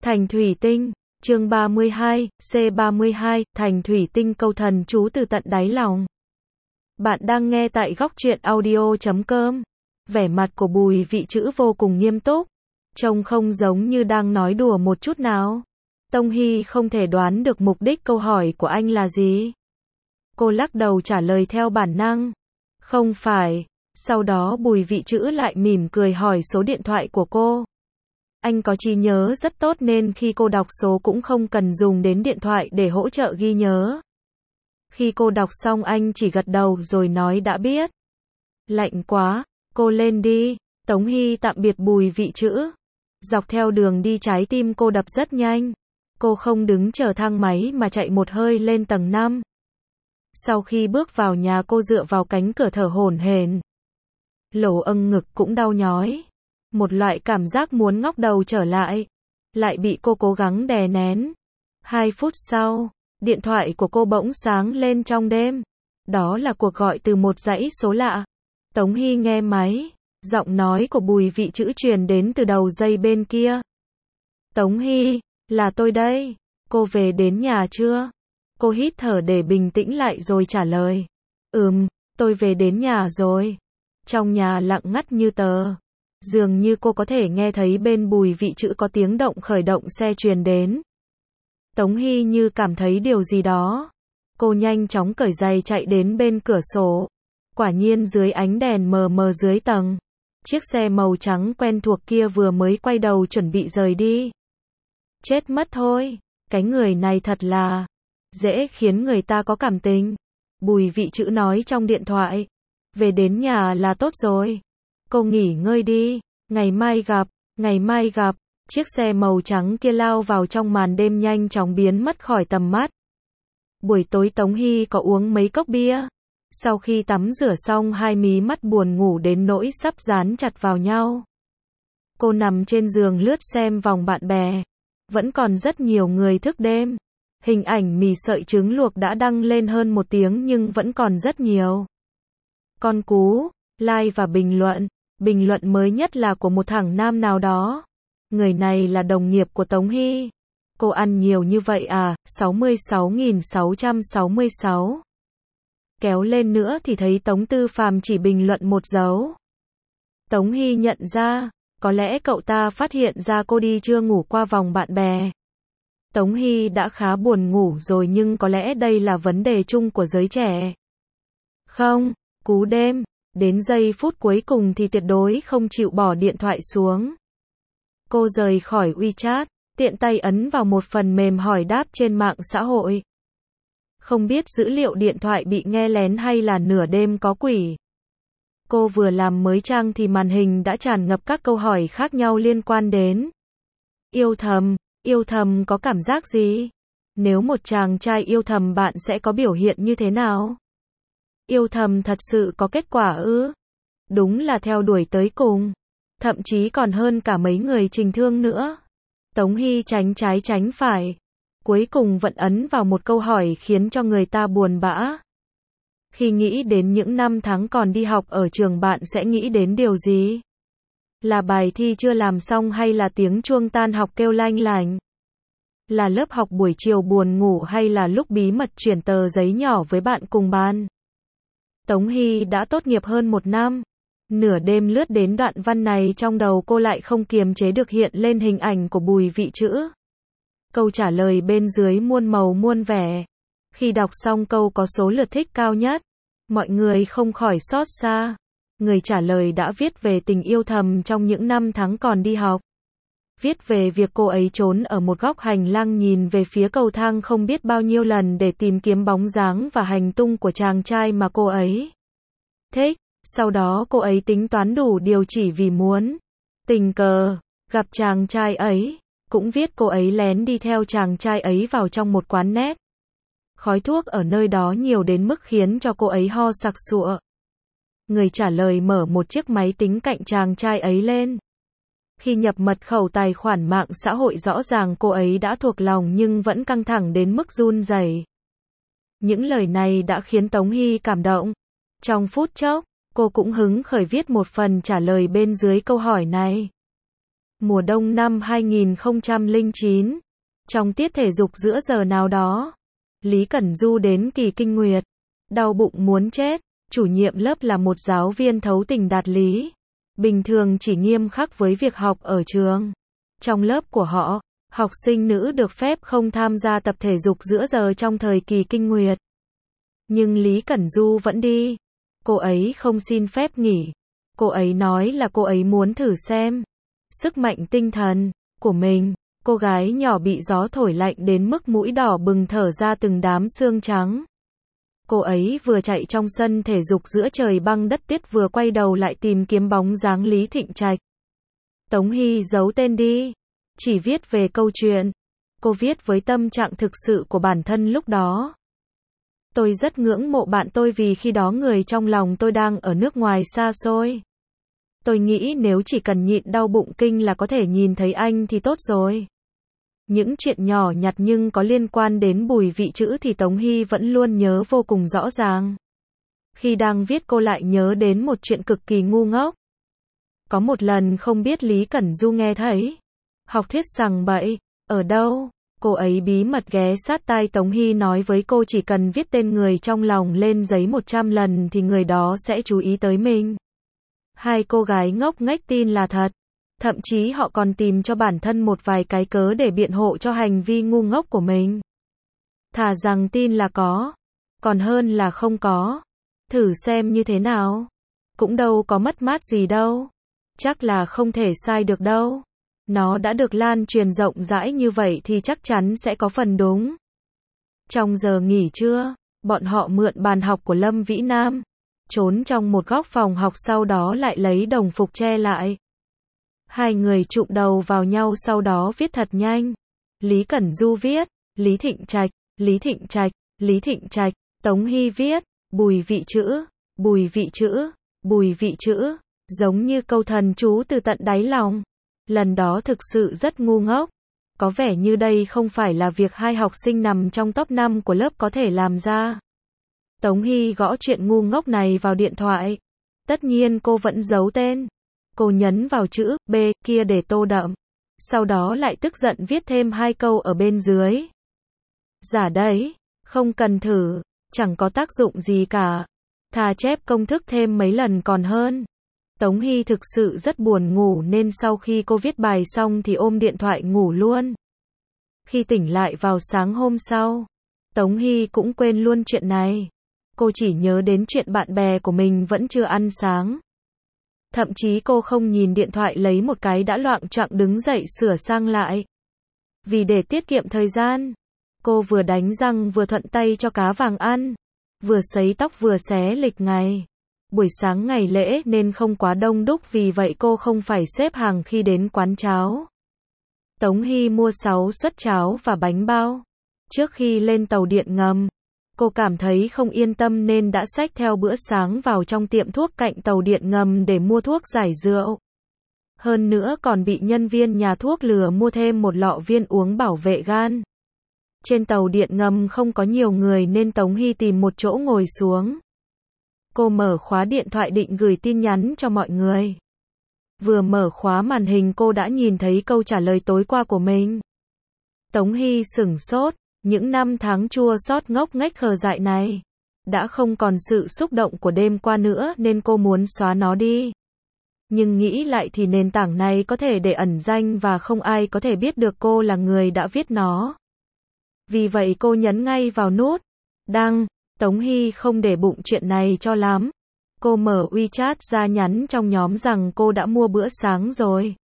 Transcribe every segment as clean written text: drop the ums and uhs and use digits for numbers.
Thành thủy tinh, chương 32, C32, thành thủy tinh câu thần chú từ tận đáy lòng. Bạn đang nghe tại góc truyện audio.com. Vẻ mặt của Bùi Vị Chữ vô cùng nghiêm túc, trông không giống như đang nói đùa một chút nào. Tông Hy không thể đoán được mục đích câu hỏi của anh là gì. Cô lắc đầu trả lời theo bản năng. Không phải. Sau đó Bùi Vị Chữ lại mỉm cười hỏi số điện thoại của cô. Anh có trí nhớ rất tốt nên khi cô đọc số cũng không cần dùng đến điện thoại để hỗ trợ ghi nhớ. Khi cô đọc xong anh chỉ gật đầu rồi nói đã biết. Lạnh quá, cô lên đi. Tống Hy tạm biệt Bùi Vị Chữ. Dọc theo đường đi trái tim cô đập rất nhanh. Cô không đứng chờ thang máy mà chạy một hơi lên tầng 5. Sau khi bước vào nhà cô dựa vào cánh cửa thở hổn hển. Lỗ âng ngực cũng đau nhói. Một loại cảm giác muốn ngóc đầu trở lại. Lại bị cô cố gắng đè nén. 2 phút sau, điện thoại của cô bỗng sáng lên trong đêm. Đó là cuộc gọi từ một dãy số lạ. Tống Hy nghe máy. Giọng nói của Bùi Vị Chữ truyền đến từ đầu dây bên kia. Tống Hy, là tôi đây. Cô về đến nhà chưa? Cô hít thở để bình tĩnh lại rồi trả lời. Tôi về đến nhà rồi. Trong nhà lặng ngắt như tờ. Dường như cô có thể nghe thấy bên Bùi Vị Chữ có tiếng động khởi động xe truyền đến. Tống Hy như cảm thấy điều gì đó. Cô nhanh chóng cởi giày chạy đến bên cửa sổ. Quả nhiên dưới ánh đèn mờ mờ dưới tầng, chiếc xe màu trắng quen thuộc kia vừa mới quay đầu chuẩn bị rời đi. Chết mất thôi, cái người này thật là dễ khiến người ta có cảm tình. Bùi Vị Chữ nói trong điện thoại. Về đến nhà là tốt rồi. Cô nghỉ ngơi đi, ngày mai gặp. Chiếc xe màu trắng kia lao vào trong màn đêm nhanh chóng biến mất khỏi tầm mắt. Buổi tối Tống Hy có uống mấy cốc bia. Sau khi tắm rửa xong hai mí mắt buồn ngủ đến nỗi sắp dán chặt vào nhau. Cô nằm trên giường lướt xem vòng bạn bè. Vẫn còn rất nhiều người thức đêm. Hình ảnh mì sợi trứng luộc đã đăng lên hơn 1 tiếng nhưng vẫn còn rất nhiều con cú, like và bình luận. Bình luận mới nhất là của một thằng nam nào đó. Người này là đồng nghiệp của Tống Hy. Cô ăn nhiều như vậy à? 66.666. Kéo lên nữa thì thấy Tống Tư Phàm chỉ bình luận 1 dấu. Tống Hy nhận ra, có lẽ cậu ta phát hiện ra cô đi chưa ngủ qua vòng bạn bè. Tống Hy đã khá buồn ngủ rồi nhưng có lẽ đây là vấn đề chung của giới trẻ. Không, cú đêm. Đến giây phút cuối cùng thì tuyệt đối không chịu bỏ điện thoại xuống. Cô rời khỏi WeChat, tiện tay ấn vào một phần mềm hỏi đáp trên mạng xã hội. Không biết dữ liệu điện thoại bị nghe lén hay là nửa đêm có quỷ. Cô vừa làm mới trang thì màn hình đã tràn ngập các câu hỏi khác nhau liên quan đến yêu thầm có cảm giác gì? Nếu một chàng trai yêu thầm bạn sẽ có biểu hiện như thế nào? Yêu thầm thật sự có kết quả ư? Đúng là theo đuổi tới cùng. Thậm chí còn hơn cả mấy người Trình Thương nữa. Tống Hy tránh trái tránh phải. Cuối cùng vẫn ấn vào một câu hỏi khiến cho người ta buồn bã. Khi nghĩ đến những năm tháng còn đi học ở trường bạn sẽ nghĩ đến điều gì? Là bài thi chưa làm xong hay là tiếng chuông tan học kêu lanh lành? Là lớp học buổi chiều buồn ngủ hay là lúc bí mật chuyển tờ giấy nhỏ với bạn cùng ban? Tống Hy đã tốt nghiệp hơn 1 năm. Nửa đêm lướt đến đoạn văn này trong đầu cô lại không kiềm chế được hiện lên hình ảnh của Bùi Vị Chữ. Câu trả lời bên dưới muôn màu muôn vẻ. Khi đọc xong câu có số lượt thích cao nhất, mọi người không khỏi xót xa. Người trả lời đã viết về tình yêu thầm trong những năm tháng còn đi học. Viết về việc cô ấy trốn ở một góc hành lang nhìn về phía cầu thang không biết bao nhiêu lần để tìm kiếm bóng dáng và hành tung của chàng trai mà cô ấy thích. Sau đó cô ấy tính toán đủ điều chỉ vì muốn tình cờ gặp chàng trai ấy. Cũng viết cô ấy lén đi theo chàng trai ấy vào trong một quán net. Khói thuốc ở nơi đó nhiều đến mức khiến cho cô ấy ho sặc sụa. Người trả lời mở một chiếc máy tính cạnh chàng trai ấy lên. Khi nhập mật khẩu tài khoản mạng xã hội rõ ràng cô ấy đã thuộc lòng nhưng vẫn căng thẳng đến mức run rẩy. Những lời này đã khiến Tống Hy cảm động. Trong phút chốc, cô cũng hứng khởi viết một phần trả lời bên dưới câu hỏi này. Mùa đông năm 2009, trong tiết thể dục giữa giờ nào đó, Lý Cẩn Du đến kỳ kinh nguyệt, đau bụng muốn chết, chủ nhiệm lớp là một giáo viên thấu tình đạt lý, bình thường chỉ nghiêm khắc với việc học ở trường. Trong lớp của họ, học sinh nữ được phép không tham gia tập thể dục giữa giờ trong thời kỳ kinh nguyệt. Nhưng Lý Cẩn Du vẫn đi. Cô ấy không xin phép nghỉ. Cô ấy nói là cô ấy muốn thử xem sức mạnh tinh thần của mình. Cô gái nhỏ bị gió thổi lạnh đến mức mũi đỏ bừng thở ra từng đám xương trắng. Cô ấy vừa chạy trong sân thể dục giữa trời băng đất tuyết vừa quay đầu lại tìm kiếm bóng dáng Lý Thịnh Trạch. Tống Hy giấu tên đi. Chỉ viết về câu chuyện. Cô viết với tâm trạng thực sự của bản thân lúc đó. Tôi rất ngưỡng mộ bạn tôi vì khi đó người trong lòng tôi đang ở nước ngoài xa xôi. Tôi nghĩ nếu chỉ cần nhịn đau bụng kinh là có thể nhìn thấy anh thì tốt rồi. Những chuyện nhỏ nhặt nhưng có liên quan đến Bùi Vị Trữ thì Tống Hy vẫn luôn nhớ vô cùng rõ ràng. Khi đang viết cô lại nhớ đến một chuyện cực kỳ ngu ngốc. Có một lần không biết Lý Cẩn Du nghe thấy. Học thuyết sằng bậy, ở đâu? Cô ấy bí mật ghé sát tai Tống Hy nói với cô chỉ cần viết tên người trong lòng lên giấy 100 lần thì người đó sẽ chú ý tới mình. Hai cô gái ngốc nghếch tin là thật. Thậm chí họ còn tìm cho bản thân một vài cái cớ để biện hộ cho hành vi ngu ngốc của mình. Thà rằng tin là có, còn hơn là không có. Thử xem như thế nào. Cũng đâu có mất mát gì đâu. Chắc là không thể sai được đâu. Nó đã được lan truyền rộng rãi như vậy thì chắc chắn sẽ có phần đúng. Trong giờ nghỉ trưa, bọn họ mượn bàn học của Lâm Vĩ Nam, trốn trong một góc phòng học sau đó lại lấy đồng phục che lại. Hai người chụm đầu vào nhau sau đó viết thật nhanh. Lý Cẩn Du viết, Lý Thịnh Trạch, Lý Thịnh Trạch, Lý Thịnh Trạch. Tống Hy viết, Bùi Vị Trữ, Bùi Vị Trữ, Bùi Vị Trữ. Giống như câu thần chú từ tận đáy lòng. Lần đó thực sự rất ngu ngốc. Có vẻ như đây không phải là việc hai học sinh nằm trong top 5 của lớp có thể làm ra. Tống Hy gõ chuyện ngu ngốc này vào điện thoại. Tất nhiên cô vẫn giấu tên. Cô nhấn vào chữ B kia để tô đậm. Sau đó lại tức giận viết thêm 2 câu ở bên dưới. Giả đấy, không cần thử, chẳng có tác dụng gì cả. Thà chép công thức thêm mấy lần còn hơn. Tống Hy thực sự rất buồn ngủ nên sau khi cô viết bài xong thì ôm điện thoại ngủ luôn. Khi tỉnh lại vào sáng hôm sau, Tống Hy cũng quên luôn chuyện này. Cô chỉ nhớ đến chuyện bạn bè của mình vẫn chưa ăn sáng. Thậm chí cô không nhìn điện thoại lấy một cái đã loạng choạng đứng dậy sửa sang lại. Vì để tiết kiệm thời gian, cô vừa đánh răng vừa thuận tay cho cá vàng ăn, vừa sấy tóc vừa xé lịch ngày. Buổi sáng ngày lễ nên không quá đông đúc vì vậy cô không phải xếp hàng khi đến quán cháo. Tống Hy mua 6 suất cháo và bánh bao. Trước khi lên tàu điện ngầm, cô cảm thấy không yên tâm nên đã xách theo bữa sáng vào trong tiệm thuốc cạnh tàu điện ngầm để mua thuốc giải rượu. Hơn nữa còn bị nhân viên nhà thuốc lừa mua thêm một lọ viên uống bảo vệ gan. Trên tàu điện ngầm không có nhiều người nên Tống Hy tìm một chỗ ngồi xuống. Cô mở khóa điện thoại định gửi tin nhắn cho mọi người. Vừa mở khóa màn hình cô đã nhìn thấy câu trả lời tối qua của mình. Tống Hy sửng sốt, những năm tháng chua xót ngốc nghếch khờ dại này đã không còn sự xúc động của đêm qua nữa nên cô muốn xóa nó đi. Nhưng nghĩ lại thì nền tảng này có thể để ẩn danh và không ai có thể biết được cô là người đã viết nó. Vì vậy cô nhấn ngay vào nút đăng. Tống Hy không để bụng chuyện này cho lắm. Cô mở WeChat ra nhắn trong nhóm rằng cô đã mua bữa sáng rồi.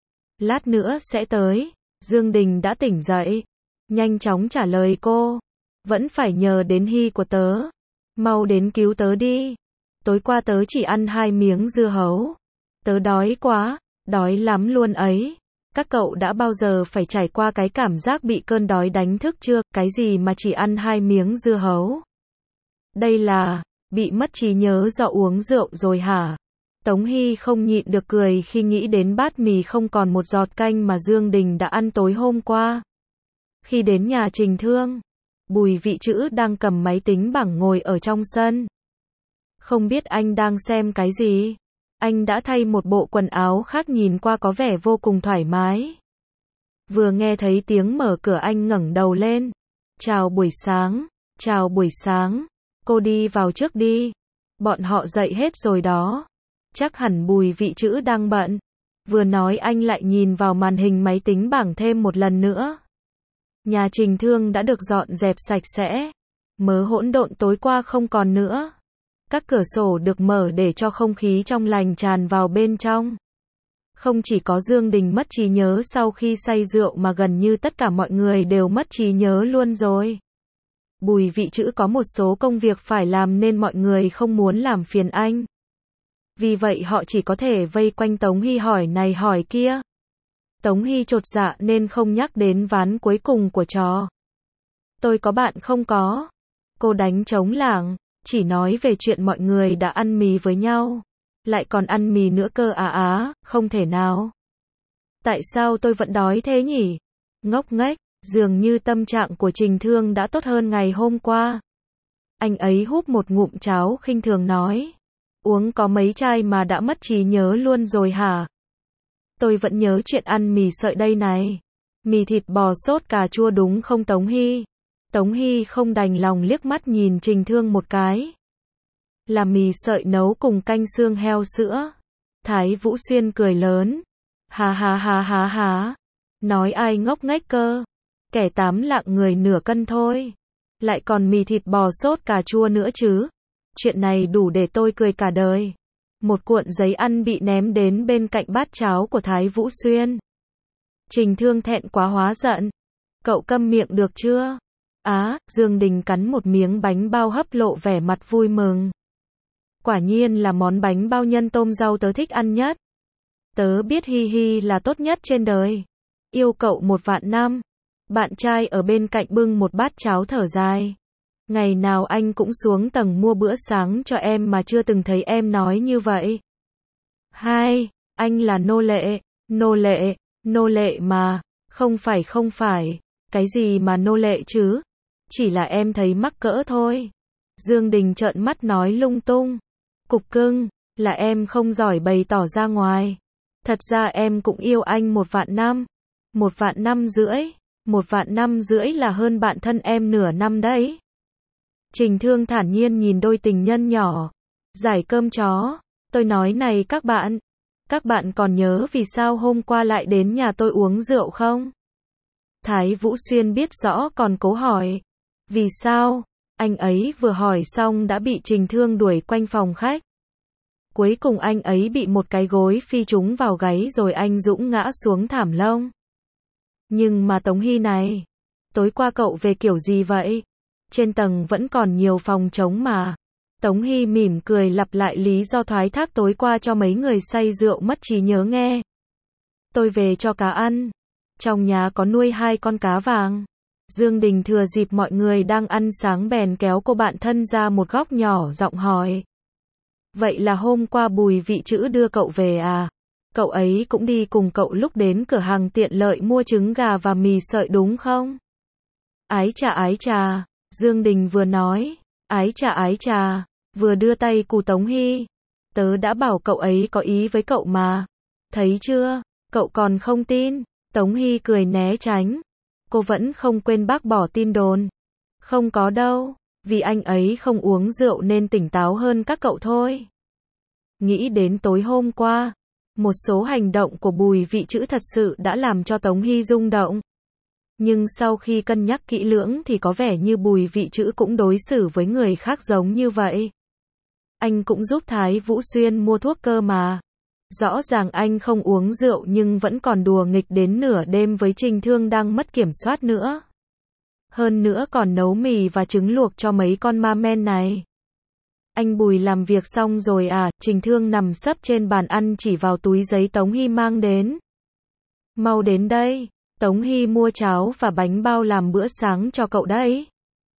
Lát nữa sẽ tới. Dương Đình đã tỉnh dậy. Nhanh chóng trả lời cô. Vẫn phải nhờ đến Hy của tớ. Mau đến cứu tớ đi. Tối qua tớ chỉ ăn 2 miếng dưa hấu. Tớ đói quá, đói lắm luôn ấy. Các cậu đã bao giờ phải trải qua cái cảm giác bị cơn đói đánh thức chưa? Cái gì mà chỉ ăn 2 miếng dưa hấu? Đây là bị mất trí nhớ do uống rượu rồi hả? Tống Hy không nhịn được cười khi nghĩ đến bát mì không còn một giọt canh mà Dương Đình đã ăn tối hôm qua. Khi đến nhà Trình Thương, Bùi Vị Trữ đang cầm máy tính bảng ngồi ở trong sân. Không biết anh đang xem cái gì? Anh đã thay một bộ quần áo khác nhìn qua có vẻ vô cùng thoải mái. Vừa nghe thấy tiếng mở cửa anh ngẩng đầu lên. Chào buổi sáng, chào buổi sáng, cô đi vào trước đi. Bọn họ dậy hết rồi đó. Chắc hẳn Bùi Vị Trữ đang bận. Vừa nói anh lại nhìn vào màn hình máy tính bảng thêm một lần nữa. Nhà Trình Thương đã được dọn dẹp sạch sẽ. Mớ hỗn độn tối qua không còn nữa. Các cửa sổ được mở để cho không khí trong lành tràn vào bên trong. Không chỉ có Dương Đình mất trí nhớ sau khi say rượu mà gần như tất cả mọi người đều mất trí nhớ luôn rồi. Bùi Vị Trữ có một số công việc phải làm nên mọi người không muốn làm phiền anh. Vì vậy họ chỉ có thể vây quanh Tống Hy hỏi này hỏi kia. Tống Hy chột dạ nên không nhắc đến ván cuối cùng của trò. Tôi có bạn không có. Cô đánh trống lảng, chỉ nói về chuyện mọi người đã ăn mì với nhau. Lại còn ăn mì nữa cơ không thể nào. Tại sao tôi vẫn đói thế nhỉ? Ngốc nghếch, dường như tâm trạng của Trình Thương đã tốt hơn ngày hôm qua. Anh ấy húp một ngụm cháo khinh thường nói. Uống có mấy chai mà đã mất trí nhớ luôn rồi hả? Tôi vẫn nhớ chuyện ăn mì sợi đây này. Mì thịt bò sốt cà chua đúng không Tống Hy? Tống Hy không đành lòng liếc mắt nhìn Trình Thương một cái. Là mì sợi nấu cùng canh xương heo sữa. Thái Vũ Xuyên cười lớn. Hà. Nói ai ngốc nghếch cơ. Kẻ 8 lạng người nửa cân thôi. Lại còn mì thịt bò sốt cà chua nữa chứ. Chuyện này đủ để tôi cười cả đời. Một cuộn giấy ăn bị ném đến bên cạnh bát cháo của Thái Vũ Xuyên. Trình Thương thẹn quá hóa giận. Cậu câm miệng được chưa? Dương Đình cắn một miếng bánh bao hấp lộ vẻ mặt vui mừng. Quả nhiên là món bánh bao nhân tôm rau tớ thích ăn nhất. Tớ biết Hi là tốt nhất trên đời. Yêu cậu 1.000.000 năm. Bạn trai ở bên cạnh bưng một bát cháo thở dài. Ngày nào anh cũng xuống tầng mua bữa sáng cho em mà chưa từng thấy em nói như vậy. Anh là nô lệ mà. Không phải. Cái gì mà nô lệ chứ? Chỉ là em thấy mắc cỡ thôi. Dương Đình trợn mắt nói lung tung. Cục cưng, là em không giỏi bày tỏ ra ngoài. Thật ra em cũng yêu anh 1.000.000 năm. 1.000.000 năm rưỡi. 1.000.000 năm rưỡi là hơn bạn thân em nửa năm đấy. Trình Thương thản nhiên nhìn đôi tình nhân nhỏ. Giải cơm chó. Tôi nói này các bạn còn nhớ vì sao hôm qua lại đến nhà tôi uống rượu không? Thái Vũ Xuyên biết rõ còn cố hỏi. Vì sao? Anh ấy vừa hỏi xong đã bị Trình Thương đuổi quanh phòng khách. Cuối cùng anh ấy bị một cái gối phi trúng vào gáy rồi anh dũng ngã xuống thảm lông. Nhưng mà Tống Hy này, tối qua cậu về kiểu gì vậy? Trên tầng vẫn còn nhiều phòng trống mà. Tống Hy mỉm cười lặp lại lý do thoái thác tối qua cho mấy người say rượu mất trí nhớ nghe. Tôi về cho cá ăn. Trong nhà có nuôi 2 con cá vàng. Dương Đình thừa dịp mọi người đang ăn sáng bèn kéo cô bạn thân ra một góc nhỏ giọng hỏi. Vậy là hôm qua Bùi Vị Trữ đưa cậu về à? Cậu ấy cũng đi cùng cậu lúc đến cửa hàng tiện lợi mua trứng gà và mì sợi đúng không? Ái chà, Dương Đình vừa nói, ái chà, vừa đưa tay cù Tống Hy. Tớ đã bảo cậu ấy có ý với cậu mà. Thấy chưa, cậu còn không tin. Tống Hy cười né tránh. Cô vẫn không quên bác bỏ tin đồn. Không có đâu, vì anh ấy không uống rượu nên tỉnh táo hơn các cậu thôi. Nghĩ đến tối hôm qua, một số hành động của Bùi Vị Trữ thật sự đã làm cho Tống Hy rung động. Nhưng sau khi cân nhắc kỹ lưỡng thì có vẻ như Bùi Vị Trữ cũng đối xử với người khác giống như vậy. Anh cũng giúp Thái Vũ Xuyên mua thuốc cơ mà. Rõ ràng anh không uống rượu nhưng vẫn còn đùa nghịch đến nửa đêm với Trình Thương đang mất kiểm soát nữa. Hơn nữa còn nấu mì và trứng luộc cho mấy con ma men này. Anh Bùi làm việc xong rồi à? Trình Thương nằm sấp trên bàn ăn chỉ vào túi giấy Tống Hy mang đến. Mau đến đây, Tống Hy mua cháo và bánh bao làm bữa sáng cho cậu đấy.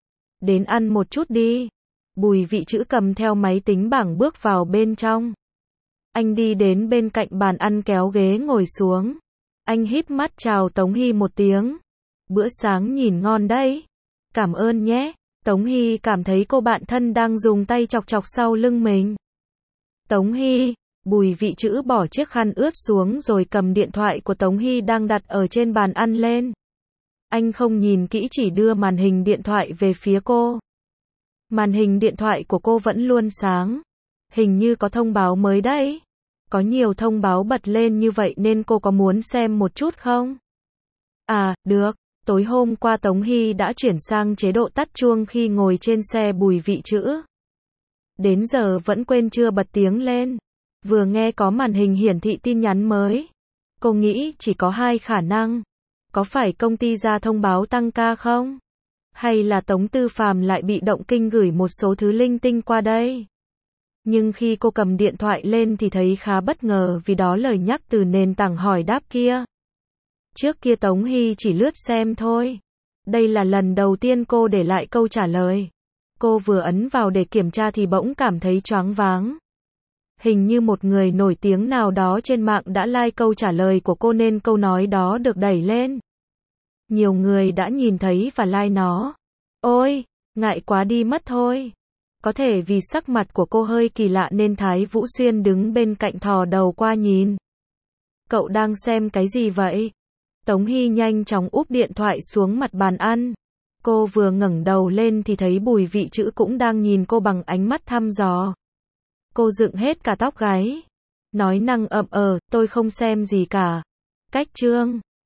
Đến ăn một chút đi. Bùi Vị Trữ cầm theo máy tính bảng bước vào bên trong. Anh đi đến bên cạnh bàn ăn kéo ghế ngồi xuống. Anh híp mắt chào Tống Hy một tiếng. Bữa sáng nhìn ngon đấy. Cảm ơn nhé. Tống Hy cảm thấy cô bạn thân đang dùng tay chọc chọc sau lưng mình. Tống Hy, Bùi Vị Trữ bỏ chiếc khăn ướt xuống rồi cầm điện thoại của Tống Hy đang đặt ở trên bàn ăn lên. Anh không nhìn kỹ, chỉ đưa màn hình điện thoại về phía cô. Màn hình điện thoại của cô vẫn luôn sáng. Hình như có thông báo mới đấy. Có nhiều thông báo bật lên như vậy nên cô có muốn xem một chút không? À, được. Tối hôm qua Tống Hy đã chuyển sang chế độ tắt chuông khi ngồi trên xe Bùi Vị Trữ. Đến giờ vẫn quên chưa bật tiếng lên. Vừa nghe có màn hình hiển thị tin nhắn mới. Cô nghĩ chỉ có hai khả năng. Có phải công ty ra thông báo tăng ca không? Hay là Tống Tư Phàm lại bị động kinh gửi một số thứ linh tinh qua đây? Nhưng khi cô cầm điện thoại lên thì thấy khá bất ngờ vì đó lời nhắc từ nền tảng hỏi đáp kia. Trước kia Tống Hy chỉ lướt xem thôi. Đây là lần đầu tiên cô để lại câu trả lời. Cô vừa ấn vào để kiểm tra thì bỗng cảm thấy choáng váng. Hình như một người nổi tiếng nào đó trên mạng đã like câu trả lời của cô nên câu nói đó được đẩy lên. Nhiều người đã nhìn thấy và like nó. Ôi, ngại quá đi mất thôi. Có thể vì sắc mặt của cô hơi kỳ lạ nên Thái Vũ Xuyên đứng bên cạnh thò đầu qua nhìn. Cậu đang xem cái gì vậy? Tống Hy nhanh chóng úp điện thoại xuống mặt bàn ăn. Cô vừa ngẩng đầu lên thì thấy Bùi Vị Trữ cũng đang nhìn cô bằng ánh mắt thăm dò. Cô dựng hết cả tóc gáy. Nói năng ậm tôi không xem gì cả. Cách chương